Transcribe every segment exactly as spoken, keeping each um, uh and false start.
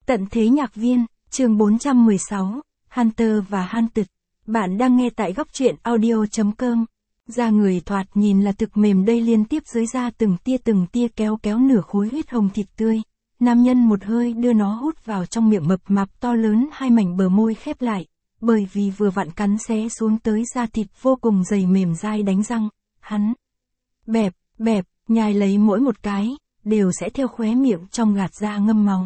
Tận thế nhạc viên, chương bốn trăm mười sáu, Hunter và Hunted. Bạn đang nghe tại góc truyện audio chấm com. Da người thoạt nhìn là thực mềm đây liên tiếp dưới da từng tia từng tia kéo kéo nửa khối huyết hồng thịt tươi. Nam nhân một hơi đưa nó hút vào trong miệng mập mạp to lớn, hai mảnh bờ môi khép lại. Bởi vì vừa vặn cắn xé xuống tới da thịt vô cùng dày mềm dai đánh răng. Hắn bẹp, bẹp, nhai lấy mỗi một cái, đều sẽ theo khóe miệng trong gạt ra ngâm máu.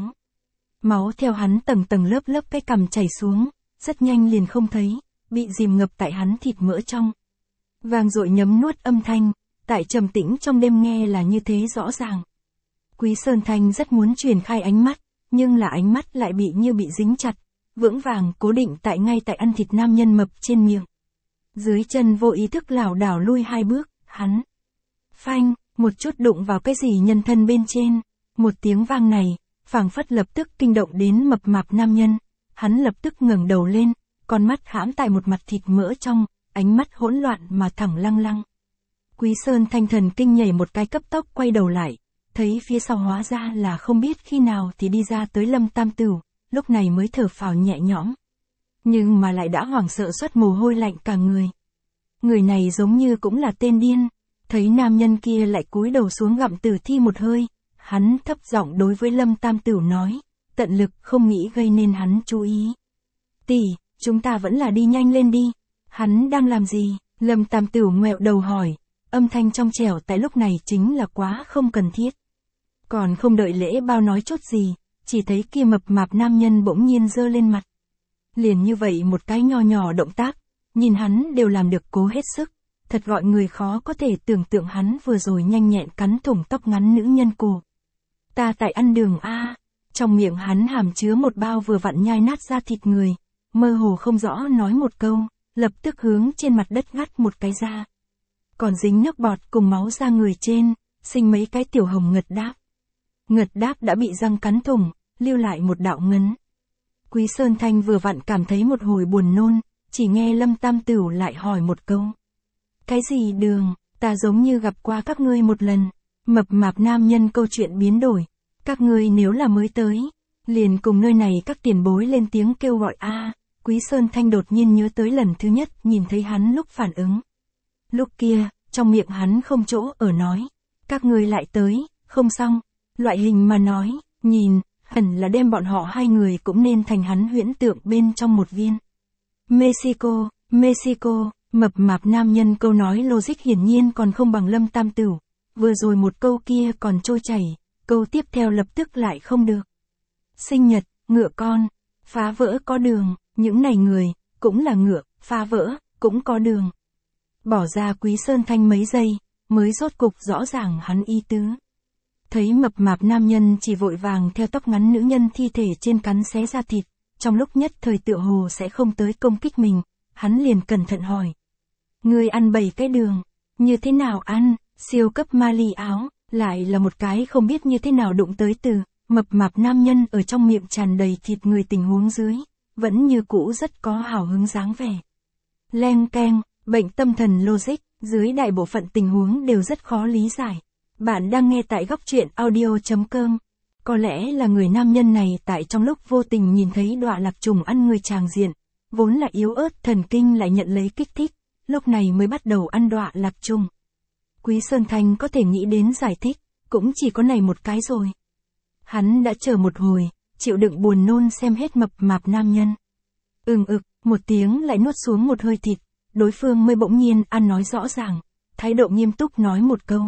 Máu theo hắn tầng tầng lớp lớp cái cằm chảy xuống, rất nhanh liền không thấy, bị dìm ngập tại hắn thịt mỡ trong. Vang dội nhấm nuốt âm thanh, tại trầm tĩnh trong đêm nghe là như thế rõ ràng. Quý Sơn Thanh rất muốn truyền khai ánh mắt, nhưng là ánh mắt lại bị như bị dính chặt, vững vàng cố định tại ngay tại ăn thịt nam nhân mập trên miệng. Dưới chân vô ý thức lảo đảo lui hai bước, hắn phanh, một chút đụng vào cái gì nhân thân bên trên, một tiếng vang này, phảng phất lập tức kinh động đến mập mạp nam nhân, hắn lập tức ngẩng đầu lên, con mắt hãm tại một mặt thịt mỡ trong, ánh mắt hỗn loạn mà thẳng lăng lăng. Quý Sơn Thanh thần kinh nhảy một cái cấp tốc quay đầu lại, thấy phía sau hóa ra là không biết khi nào thì đi ra tới Lâm Tam Tửu, lúc này mới thở phào nhẹ nhõm. Nhưng mà lại đã hoảng sợ xuất mồ hôi lạnh cả người. Người này giống như cũng là tên điên, thấy nam nhân kia lại cúi đầu xuống gặm tử thi một hơi. Hắn thấp giọng đối với Lâm Tam Tửu nói, tận lực không nghĩ gây nên hắn chú ý. Tỷ, chúng ta vẫn là đi nhanh lên đi. Hắn đang làm gì? Lâm Tam Tửu ngoẹo đầu hỏi, âm thanh trong trẻo tại lúc này chính là quá không cần thiết. Còn không đợi lễ bao nói chốt gì, chỉ thấy kia mập mạp nam nhân bỗng nhiên giơ lên mặt. Liền như vậy một cái nho nhỏ động tác, nhìn hắn đều làm được cố hết sức. Thật gọi người khó có thể tưởng tượng hắn vừa rồi nhanh nhẹn cắn thủng tóc ngắn nữ nhân cổ. Ta tại ăn đường A, trong miệng hắn hàm chứa một bao vừa vặn nhai nát ra thịt người, mơ hồ không rõ nói một câu, lập tức hướng trên mặt đất ngắt một cái ra. Còn dính nước bọt cùng máu ra người trên, sinh mấy cái tiểu hồng ngật đáp. Ngật đáp đã bị răng cắn thủng, lưu lại một đạo ngấn. Quý Sơn Thanh vừa vặn cảm thấy một hồi buồn nôn, chỉ nghe Lâm Tam Tửu lại hỏi một câu. Cái gì đường, ta giống như gặp qua các ngươi một lần. Mập mạp nam nhân câu chuyện biến đổi. Các ngươi nếu là mới tới, liền cùng nơi này các tiền bối lên tiếng kêu gọi a. Quý Sơn Thanh đột nhiên nhớ tới lần thứ nhất nhìn thấy hắn lúc phản ứng. Lúc kia, trong miệng hắn không chỗ ở nói. Các ngươi lại tới, không xong. Loại hình mà nói, nhìn, hẳn là đem bọn họ hai người cũng nên thành hắn huyễn tượng bên trong một viên. Mexico, Mexico. Mập mạp nam nhân câu nói logic hiển nhiên còn không bằng Lâm Tam Tửu. Vừa rồi một câu kia còn trôi chảy, câu tiếp theo lập tức lại không được. Sinh nhật, ngựa con, phá vỡ có đường, những này người, cũng là ngựa, phá vỡ, cũng có đường. Bỏ ra Quý Sơn Thanh mấy giây, mới rốt cục rõ ràng hắn ý tứ. Thấy mập mạp nam nhân chỉ vội vàng theo tóc ngắn nữ nhân thi thể trên cắn xé ra thịt, trong lúc nhất thời tựa hồ sẽ không tới công kích mình, hắn liền cẩn thận hỏi. Người ăn bảy cái đường, như thế nào ăn, siêu cấp Mali áo, lại là một cái không biết như thế nào đụng tới từ, mập mạp nam nhân ở trong miệng tràn đầy thịt người tình huống dưới, vẫn như cũ rất có hào hứng dáng vẻ. Leng keng, bệnh tâm thần logic, dưới đại bộ phận tình huống đều rất khó lý giải. Bạn đang nghe tại góc truyện audio chấm com. Có lẽ là người nam nhân này tại trong lúc vô tình nhìn thấy đọa lạc trùng ăn người tràng diện, vốn là yếu ớt thần kinh lại nhận lấy kích thích. Lúc này mới bắt đầu ăn đọa lạc trùng. Quý Sơn Thanh có thể nghĩ đến giải thích, cũng chỉ có này một cái rồi. Hắn đã chờ một hồi, chịu đựng buồn nôn xem hết mập mạp nam nhân. Ừm ực, một tiếng lại nuốt xuống một hơi thịt, đối phương mới bỗng nhiên ăn nói rõ ràng, thái độ nghiêm túc nói một câu.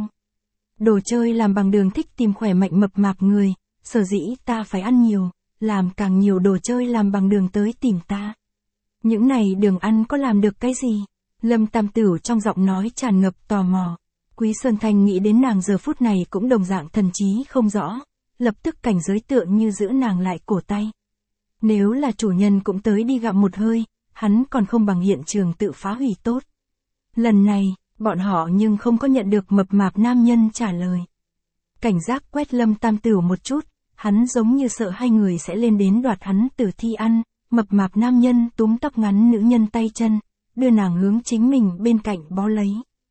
Đồ chơi làm bằng đường thích tìm khỏe mạnh mập mạp người, sở dĩ ta phải ăn nhiều, làm càng nhiều đồ chơi làm bằng đường tới tìm ta. Những này đường ăn có làm được cái gì? Lâm Tam Tửu trong giọng nói tràn ngập tò mò. Quý Sơn Thanh nghĩ đến nàng giờ phút này cũng đồng dạng thần trí không rõ, lập tức cảnh giới tựa như giữ nàng lại cổ tay. Nếu là chủ nhân cũng tới đi gặm một hơi, hắn còn không bằng hiện trường tự phá hủy tốt. Lần này, bọn họ nhưng không có nhận được mập mạp nam nhân trả lời. Cảnh giác quét Lâm Tam Tửu một chút, hắn giống như sợ hai người sẽ lên đến đoạt hắn tử thi ăn, mập mạp nam nhân túm tóc ngắn nữ nhân tay chân. Đưa nàng hướng chính mình bên cạnh bó lấy.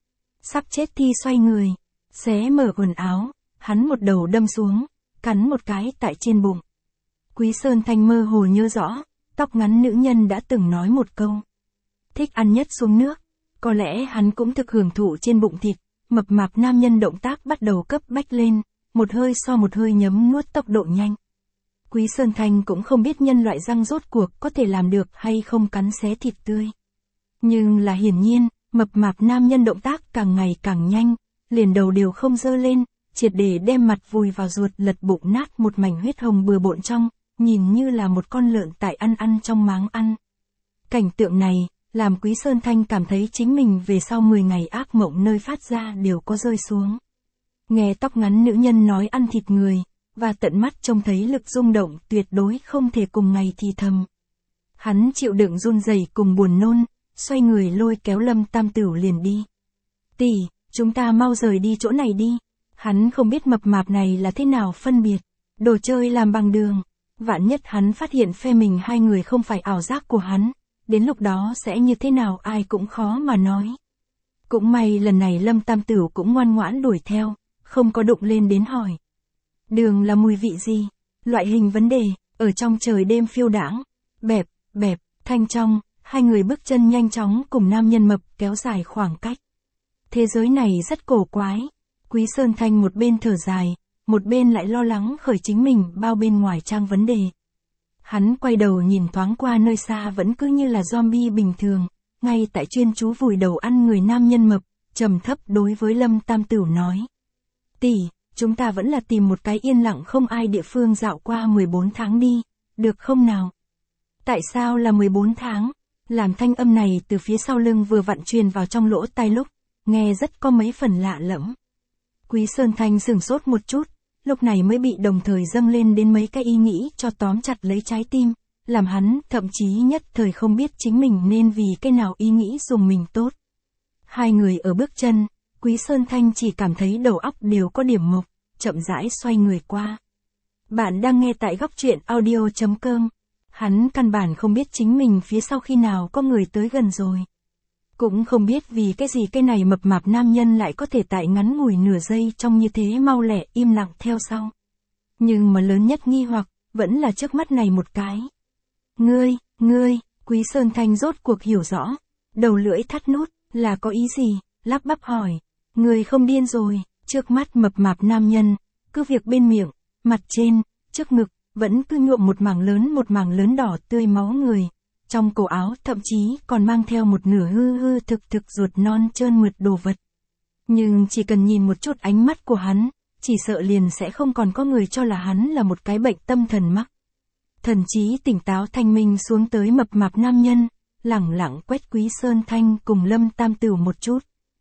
Sắp chết thi xoay người, xé mở quần áo, hắn một đầu đâm xuống, cắn một cái tại trên bụng. Quý Sơn Thanh mơ hồ nhớ rõ, tóc ngắn nữ nhân đã từng nói một câu. Thích ăn nhất xuống nước. Có lẽ hắn cũng thực hưởng thụ trên bụng thịt, mập mạp nam nhân động tác bắt đầu cấp bách lên, một hơi so một hơi nhấm nuốt tốc độ nhanh. Quý Sơn Thanh cũng không biết nhân loại răng rốt cuộc có thể làm được hay không cắn xé thịt tươi. Nhưng là hiển nhiên, mập mạp nam nhân động tác càng ngày càng nhanh, liền đầu đều không dơ lên, triệt để đem mặt vùi vào ruột lật bụng nát một mảnh huyết hồng bừa bộn trong, nhìn như là một con lợn tại ăn ăn trong máng ăn. Cảnh tượng này, làm Quý Sơn Thanh cảm thấy chính mình về sau mười ngày ác mộng nơi phát ra đều có rơi xuống. Nghe tóc ngắn nữ nhân nói ăn thịt người, và tận mắt trông thấy lực rung động tuyệt đối không thể cùng ngày thì thầm. Hắn chịu đựng run rẩy cùng buồn nôn, xoay người lôi kéo Lâm Tam Tửu liền đi. Tỷ, chúng ta mau rời đi chỗ này đi. Hắn không biết mập mạp này là thế nào phân biệt. Đồ chơi làm bằng đường. Vạn nhất hắn phát hiện phe mình hai người không phải ảo giác của hắn. Đến lúc đó sẽ như thế nào ai cũng khó mà nói. Cũng may lần này Lâm Tam Tửu cũng ngoan ngoãn đuổi theo, không có đụng lên đến hỏi. Đường là mùi vị gì? Loại hình vấn đề, ở trong trời đêm phiêu đãng, bẹp, bẹp, thanh trong, hai người bước chân nhanh chóng cùng nam nhân mập kéo dài khoảng cách. Thế giới này rất cổ quái. Quý Sơn Thanh một bên thở dài, một bên lại lo lắng khởi chính mình bao bên ngoài trang vấn đề. Hắn quay đầu nhìn thoáng qua nơi xa vẫn cứ như là zombie bình thường, ngay tại chuyên chú vùi đầu ăn người nam nhân mập, trầm thấp đối với Lâm Tam Tửu nói. Tỷ, chúng ta vẫn là tìm một cái yên lặng không ai địa phương dạo qua mười bốn tháng đi, được không nào? Tại sao là mười bốn tháng? Làm thanh âm này từ phía sau lưng vừa vặn truyền vào trong lỗ tai lúc, nghe rất có mấy phần lạ lẫm. Quý Sơn Thanh sửng sốt một chút, lúc này mới bị đồng thời dâng lên đến mấy cái ý nghĩ cho tóm chặt lấy trái tim, làm hắn thậm chí nhất thời không biết chính mình nên vì cái nào ý nghĩ dùng mình tốt. Hai người ở bước chân, Quý Sơn Thanh chỉ cảm thấy đầu óc đều có điểm mộc, chậm rãi xoay người qua. Bạn đang nghe tại góc truyện audio chấm com. Hắn căn bản không biết chính mình phía sau khi nào có người tới gần rồi. Cũng không biết vì cái gì cái này mập mạp nam nhân lại có thể tại ngắn ngủi nửa giây trong như thế mau lẹ im lặng theo sau. Nhưng mà lớn nhất nghi hoặc, vẫn là trước mắt này một cái. Ngươi, ngươi, Quý Sơn Thanh rốt cuộc hiểu rõ. Đầu lưỡi thắt nút, là có ý gì, lắp bắp hỏi. Ngươi không điên rồi, trước mắt mập mạp nam nhân, cứ việc bên miệng, mặt trên, trước ngực, vẫn cứ nhuộm một mảng lớn một mảng lớn đỏ tươi máu người. Trong cổ áo thậm chí còn mang theo một nửa hư hư thực thực ruột non trơn mượt đồ vật. Nhưng chỉ cần nhìn một chút ánh mắt của hắn, chỉ sợ liền sẽ không còn có người cho là hắn là một cái bệnh tâm thần mắc. Thần trí tỉnh táo thanh minh xuống tới mập mạp nam nhân, lẳng lặng quét Quý Sơn Thanh cùng Lâm Tam Tửu một chút.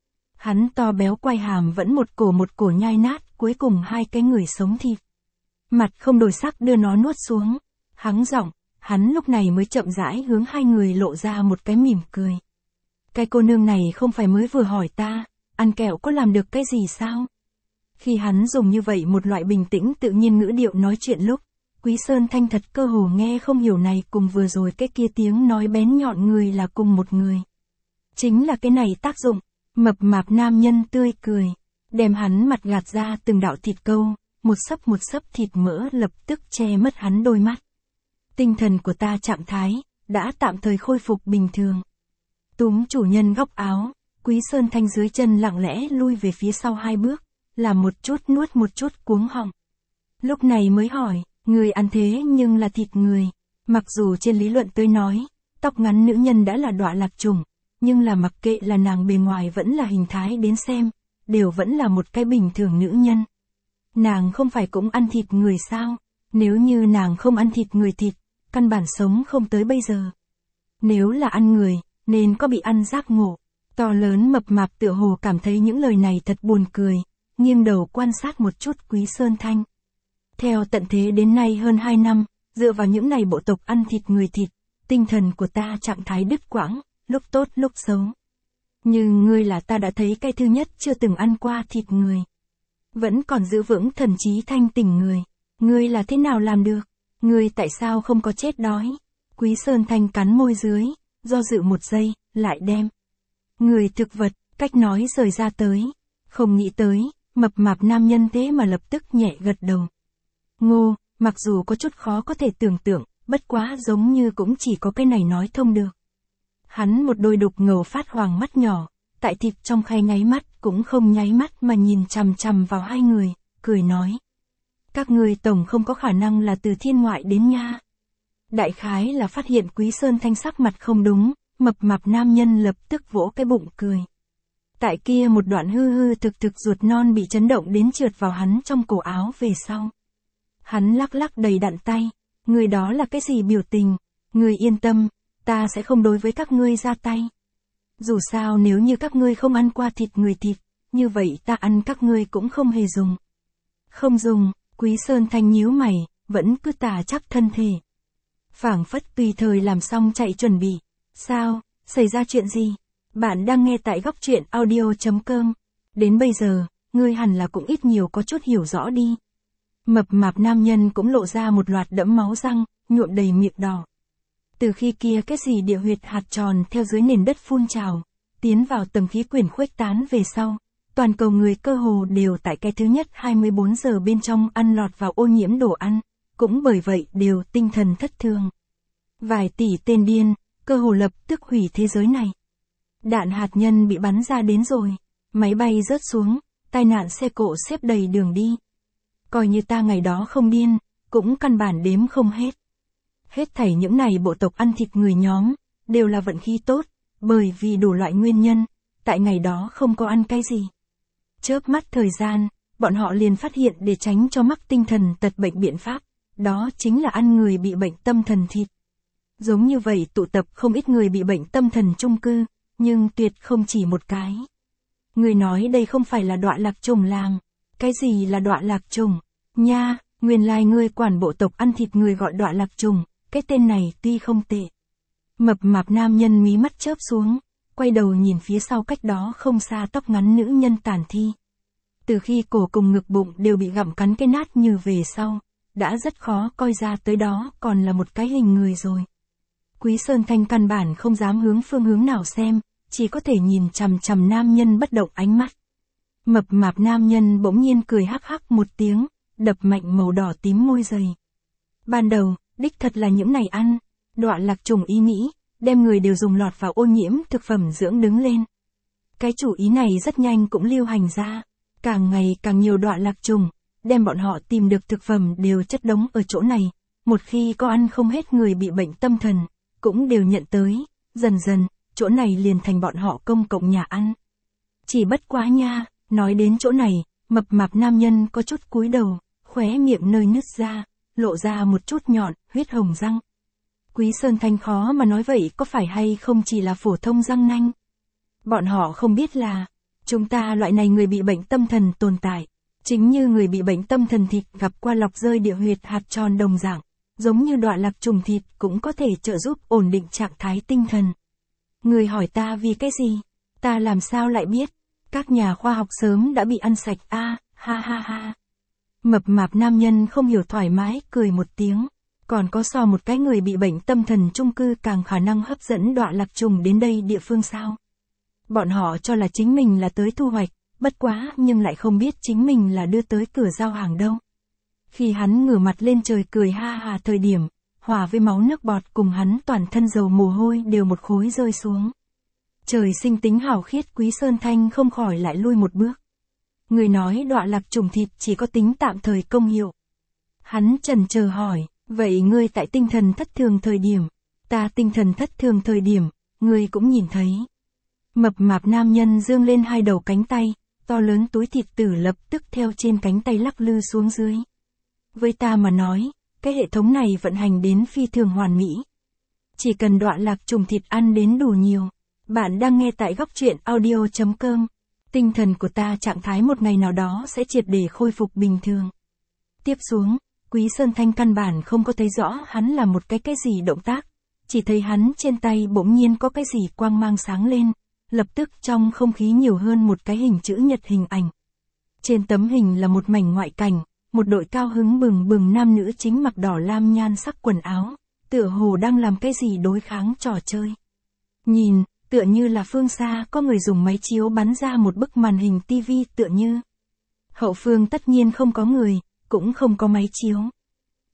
Hắn to béo quay hàm vẫn một cổ một cổ nhai nát, cuối cùng hai cái người sống thịt. Mặt không đổi sắc đưa nó nuốt xuống, hắng giọng. Hắn lúc này mới chậm rãi hướng hai người lộ ra một cái mỉm cười. Cái cô nương này không phải mới vừa hỏi ta, ăn kẹo có làm được cái gì sao? Khi hắn dùng như vậy một loại bình tĩnh tự nhiên ngữ điệu nói chuyện lúc, Quý Sơn Thanh thật cơ hồ nghe không hiểu này cùng vừa rồi cái kia tiếng nói bén nhọn người là cùng một người. Chính là cái này tác dụng, mập mạp nam nhân tươi cười, đem hắn mặt gạt ra từng đạo thịt câu, một sấp một sấp thịt mỡ lập tức che mất hắn đôi mắt. Tinh thần của ta trạng thái, đã tạm thời khôi phục bình thường. Túm chủ nhân góc áo, Quý Sơn Thanh dưới chân lặng lẽ lui về phía sau hai bước, làm một chút nuốt một chút cuống họng. Lúc này mới hỏi, người ăn thế nhưng là thịt người. Mặc dù trên lý luận tới nói, tóc ngắn nữ nhân đã là đọa lạc chủng, nhưng là mặc kệ là nàng bề ngoài vẫn là hình thái đến xem, đều vẫn là một cái bình thường nữ nhân. Nàng không phải cũng ăn thịt người sao? Nếu như nàng không ăn thịt người thịt, căn bản sống không tới bây giờ. Nếu là ăn người, nên có bị ăn giác ngộ. To lớn mập mạp tựa hồ cảm thấy những lời này thật buồn cười, nghiêng đầu quan sát một chút Quý Sơn Thanh. Theo tận thế đến nay hơn hai năm, dựa vào những này bộ tộc ăn thịt người thịt, tinh thần của ta trạng thái đứt quãng, lúc tốt lúc xấu. Nhưng ngươi là ta đã thấy cái thứ nhất chưa từng ăn qua thịt người. Vẫn còn giữ vững thần trí thanh tỉnh người. Ngươi là thế nào làm được? Ngươi tại sao không có chết đói? Quý Sơn Thanh cắn môi dưới, do dự một giây, lại đem. Người thực vật, cách nói rời ra tới. Không nghĩ tới, mập mạp nam nhân thế mà lập tức nhẹ gật đầu. Ngô, Mặc dù có chút khó có thể tưởng tượng, bất quá giống như cũng chỉ có cái này nói thông được. Hắn một đôi đục ngầu phát hoàng mắt nhỏ, tại thịt trong khay nháy mắt cũng không nháy mắt mà nhìn chằm chằm vào hai người, cười nói. Các người tổng không có khả năng là từ thiên ngoại đến nha. Đại khái là phát hiện Quý Sơn Thanh sắc mặt không đúng, mập mạp nam nhân lập tức vỗ cái bụng cười. Tại kia một đoạn hư hư thực thực ruột non bị chấn động đến trượt vào hắn trong cổ áo về sau. Hắn lắc lắc đầy đặn tay, người đó là cái gì biểu tình, người yên tâm, ta sẽ không đối với các ngươi ra tay. Dù sao nếu như các ngươi không ăn qua thịt người thịt, như vậy ta ăn các ngươi cũng không hề dùng. Không dùng, Quý Sơn Thanh nhíu mày, vẫn cứ tà chắc thân thể. Phảng phất tùy thời làm xong chạy chuẩn bị. Sao, xảy ra chuyện gì? Bạn đang nghe tại góc truyện audio chấm com. Đến bây giờ, ngươi hẳn là cũng ít nhiều có chút hiểu rõ đi. Mập mạp nam nhân cũng lộ ra một loạt đẫm máu răng, nhuộm đầy miệng đỏ. Từ khi kia cái gì địa huyệt hạt tròn theo dưới nền đất phun trào, tiến vào tầng khí quyển khuếch tán về sau, toàn cầu người cơ hồ đều tại cái thứ nhất hai mươi bốn giờ bên trong ăn lọt vào ô nhiễm đồ ăn, cũng bởi vậy đều tinh thần thất thường. Vài tỷ tên điên, cơ hồ lập tức hủy thế giới này. Đạn hạt nhân bị bắn ra đến rồi, máy bay rớt xuống, tai nạn xe cộ xếp đầy đường đi. Coi như ta ngày đó không điên, cũng căn bản đếm không hết. Hết thảy những này bộ tộc ăn thịt người nhóm, đều là vận khí tốt, bởi vì đủ loại nguyên nhân, tại ngày đó không có ăn cái gì. Chớp mắt thời gian, bọn họ liền phát hiện để tránh cho mắc tinh thần tật bệnh biện pháp, đó chính là ăn người bị bệnh tâm thần thịt. Giống như vậy tụ tập không ít người bị bệnh tâm thần chung cư, nhưng tuyệt không chỉ một cái. Người nói đây không phải là đọa lạc trùng làng. Cái gì là đọa lạc trùng? Nha, nguyên lai ngươi quản bộ tộc ăn thịt người gọi đọa lạc trùng, cái tên này tuy không tệ. Mập mạp nam nhân mí mắt chớp xuống, quay đầu nhìn phía sau cách đó không xa tóc ngắn nữ nhân tàn thi. Từ khi cổ cùng ngực bụng đều bị gặm cắn cái nát như về sau, đã rất khó coi ra tới đó còn là một cái hình người rồi. Quý Sơn Thanh căn bản không dám hướng phương hướng nào xem, chỉ có thể nhìn chằm chằm nam nhân bất động ánh mắt. Mập mạp nam nhân bỗng nhiên cười hắc hắc một tiếng, đập mạnh màu đỏ tím môi dày. Ban đầu, đích thật là những này ăn, đọa lạc trùng ý nghĩ, đem người đều dùng lọt vào ô nhiễm thực phẩm dưỡng đứng lên. Cái chủ ý này rất nhanh cũng lưu hành ra, càng ngày càng nhiều đọa lạc trùng, đem bọn họ tìm được thực phẩm đều chất đống ở chỗ này, một khi có ăn không hết người bị bệnh tâm thần, cũng đều nhận tới, dần dần, chỗ này liền thành bọn họ công cộng nhà ăn. Chỉ bất quá nha, nói đến chỗ này, mập mạp nam nhân có chút cúi đầu, khóe miệng nơi nứt ra, lộ ra một chút nhọn, huyết hồng răng. Quý Sơn Thanh khó mà nói vậy có phải hay không chỉ là phổ thông răng nanh. Bọn họ không biết là, chúng ta loại này người bị bệnh tâm thần tồn tại, chính như người bị bệnh tâm thần thịt gặp qua lọc rơi địa huyệt hạt tròn đồng dạng, giống như đọa lạc trùng thịt cũng có thể trợ giúp ổn định trạng thái tinh thần. Người hỏi ta vì cái gì? Ta làm sao lại biết? Các nhà khoa học sớm đã bị ăn sạch a, à, ha ha ha. Mập mạp nam nhân không hiểu thoải mái, cười một tiếng. Còn có so một cái người bị bệnh tâm thần chung cư càng khả năng hấp dẫn đọa lạc trùng đến đây địa phương sao? Bọn họ cho là chính mình là tới thu hoạch, bất quá nhưng lại không biết chính mình là đưa tới cửa giao hàng đâu. Khi hắn ngửa mặt lên trời cười ha ha thời điểm, hòa với máu nước bọt cùng hắn toàn thân dầu mồ hôi đều một khối rơi xuống. Trời sinh tính hảo khiết Quý Sơn Thanh không khỏi lại lui một bước. Người nói đọa lạc trùng thịt chỉ có tính tạm thời công hiệu. Hắn chần chờ hỏi, vậy ngươi tại tinh thần thất thường thời điểm, ta tinh thần thất thường thời điểm, ngươi cũng nhìn thấy. Mập mạp nam nhân dương lên hai đầu cánh tay, to lớn túi thịt tử lập tức theo trên cánh tay lắc lư xuống dưới. Với ta mà nói, cái hệ thống này vận hành đến phi thường hoàn mỹ. Chỉ cần đọa lạc trùng thịt ăn đến đủ nhiều. Bạn đang nghe tại góc truyện audio chấm com. Tinh thần của ta trạng thái một ngày nào đó sẽ triệt để khôi phục bình thường. Tiếp xuống, Quý Sơn Thanh căn bản không có thấy rõ hắn là một cái cái gì động tác. Chỉ thấy hắn trên tay bỗng nhiên có cái gì quang mang sáng lên. Lập tức trong không khí nhiều hơn một cái hình chữ nhật hình ảnh. Trên tấm hình là một mảnh ngoại cảnh. Một đội cao hứng bừng bừng nam nữ chính mặc đỏ lam nhan sắc quần áo, tựa hồ đang làm cái gì đối kháng trò chơi. Nhìn, tựa như là phương xa có người dùng máy chiếu bắn ra một bức màn hình tivi tựa như. Hậu phương tất nhiên không có người, cũng không có máy chiếu.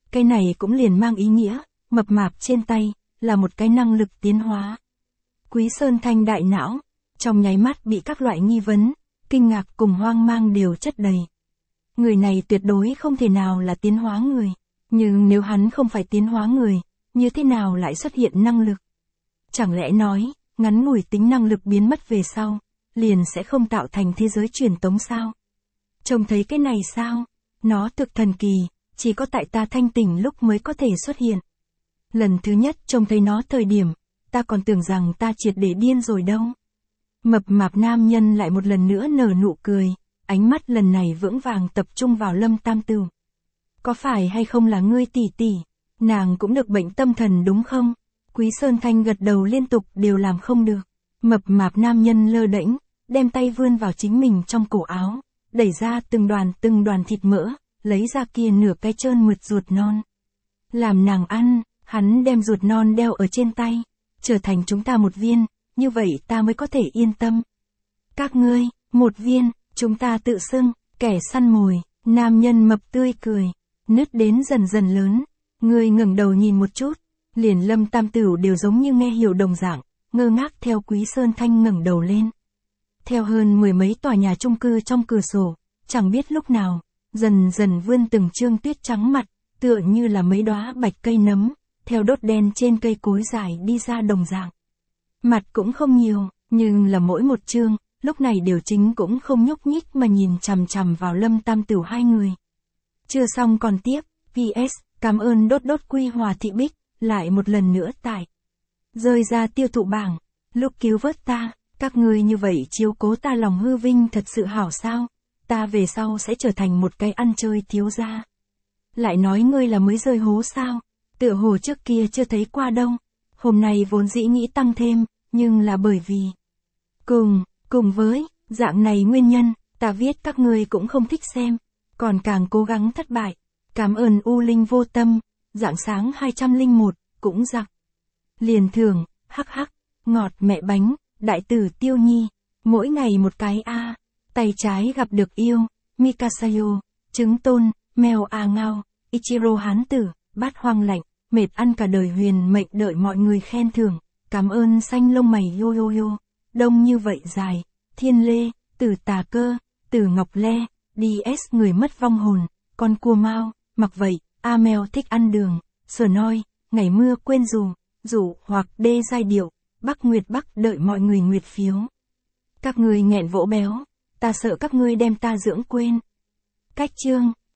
cái này cũng liền mang ý nghĩa, mập mạp trên tay, là một cái năng lực tiến hóa. Quý Sơn Thanh đại não, trong nháy mắt bị các loại nghi vấn, kinh ngạc cùng hoang mang đều chất đầy. Người này tuyệt đối không thể nào là tiến hóa người, nhưng nếu hắn không phải tiến hóa người, như thế nào lại xuất hiện năng lực? Chẳng lẽ nói, ngắn ngủi tính năng lực biến mất về sau, liền sẽ không tạo thành thế giới truyền tống sao? Trông thấy cái này sao? Nó thực thần kỳ, chỉ có tại ta thanh tỉnh lúc mới có thể xuất hiện. Lần thứ nhất trông thấy nó thời điểm, ta còn tưởng rằng ta triệt để điên rồi đâu. Mập mạp nam nhân lại một lần nữa nở nụ cười, ánh mắt lần này vững vàng tập trung vào Lâm Tam Tửu. Có phải hay không là ngươi tỷ tỷ? Nàng cũng được bệnh tâm thần đúng không? Quý Sơn Thanh gật đầu liên tục đều làm không được. Mập mạp nam nhân lơ đễnh, đem tay vươn vào chính mình trong cổ áo, đẩy ra từng đoàn từng đoàn thịt mỡ, lấy ra kia nửa cái trơn mượt ruột non. Làm nàng ăn, hắn đem ruột non đeo ở trên tay, trở thành chúng ta một viên, như vậy ta mới có thể yên tâm. Các ngươi, một viên, chúng ta tự xưng, kẻ săn mồi, nam nhân mập tươi cười, nứt đến dần dần lớn, ngươi ngẩng đầu nhìn một chút, liền Lâm Tam Tửu đều giống như nghe hiểu đồng dạng, ngơ ngác theo Quý Sơn Thanh ngẩng đầu lên. Theo hơn mười mấy tòa nhà chung cư trong cửa sổ, chẳng biết lúc nào, dần dần vươn từng trương tuyết trắng mặt, tựa như là mấy đóa bạch cây nấm, theo đốt đen trên cây cối dài đi ra đồng dạng. Mặt cũng không nhiều, nhưng là mỗi một trương, lúc này điều chính cũng không nhúc nhích mà nhìn chằm chằm vào Lâm Tam Tửu hai người. Chưa xong còn tiếp, pê ét, cảm ơn đốt đốt Quy Hòa Thị Bích, lại một lần nữa tải. Rơi ra tiêu thụ bảng, lúc cứu vớt ta, các ngươi như vậy chiếu cố ta lòng hư vinh thật sự hảo sao, ta về sau sẽ trở thành một cái ăn chơi thiếu gia. Lại nói ngươi là mới rơi hố sao, tựa hồ trước kia chưa thấy qua đâu, hôm nay vốn dĩ nghĩ tăng thêm, nhưng là bởi vì, cùng, cùng với, dạng này nguyên nhân, ta viết các ngươi cũng không thích xem, còn càng cố gắng thất bại, cảm ơn U Linh vô tâm, dạng sáng hai trăm lẻ một, cũng giặc. Liền thưởng, hắc hắc, ngọt mẹ bánh, đại tử Tiêu Nhi, mỗi ngày một cái a, tay trái gặp được yêu, Mikasayo, trứng tôn, mèo a ngao, Ichiro hán tử, bát hoang lạnh, mệt ăn cả đời huyền mệnh đợi mọi người khen thưởng, cảm ơn xanh lông mày yo yo yo, đông như vậy dài, thiên lê, tử tà cơ, tử ngọc le, đi ét người mất vong hồn, con cua mau, mặc vậy, a mèo thích ăn đường, sờ noi, ngày mưa quên dù, rủ hoặc đê giai điệu, Bắc Nguyệt Bắc đợi mọi người nguyệt phiếu. Các ngươi nghẹn vỗ béo, ta sợ các ngươi đem ta dưỡng quên. Cách chương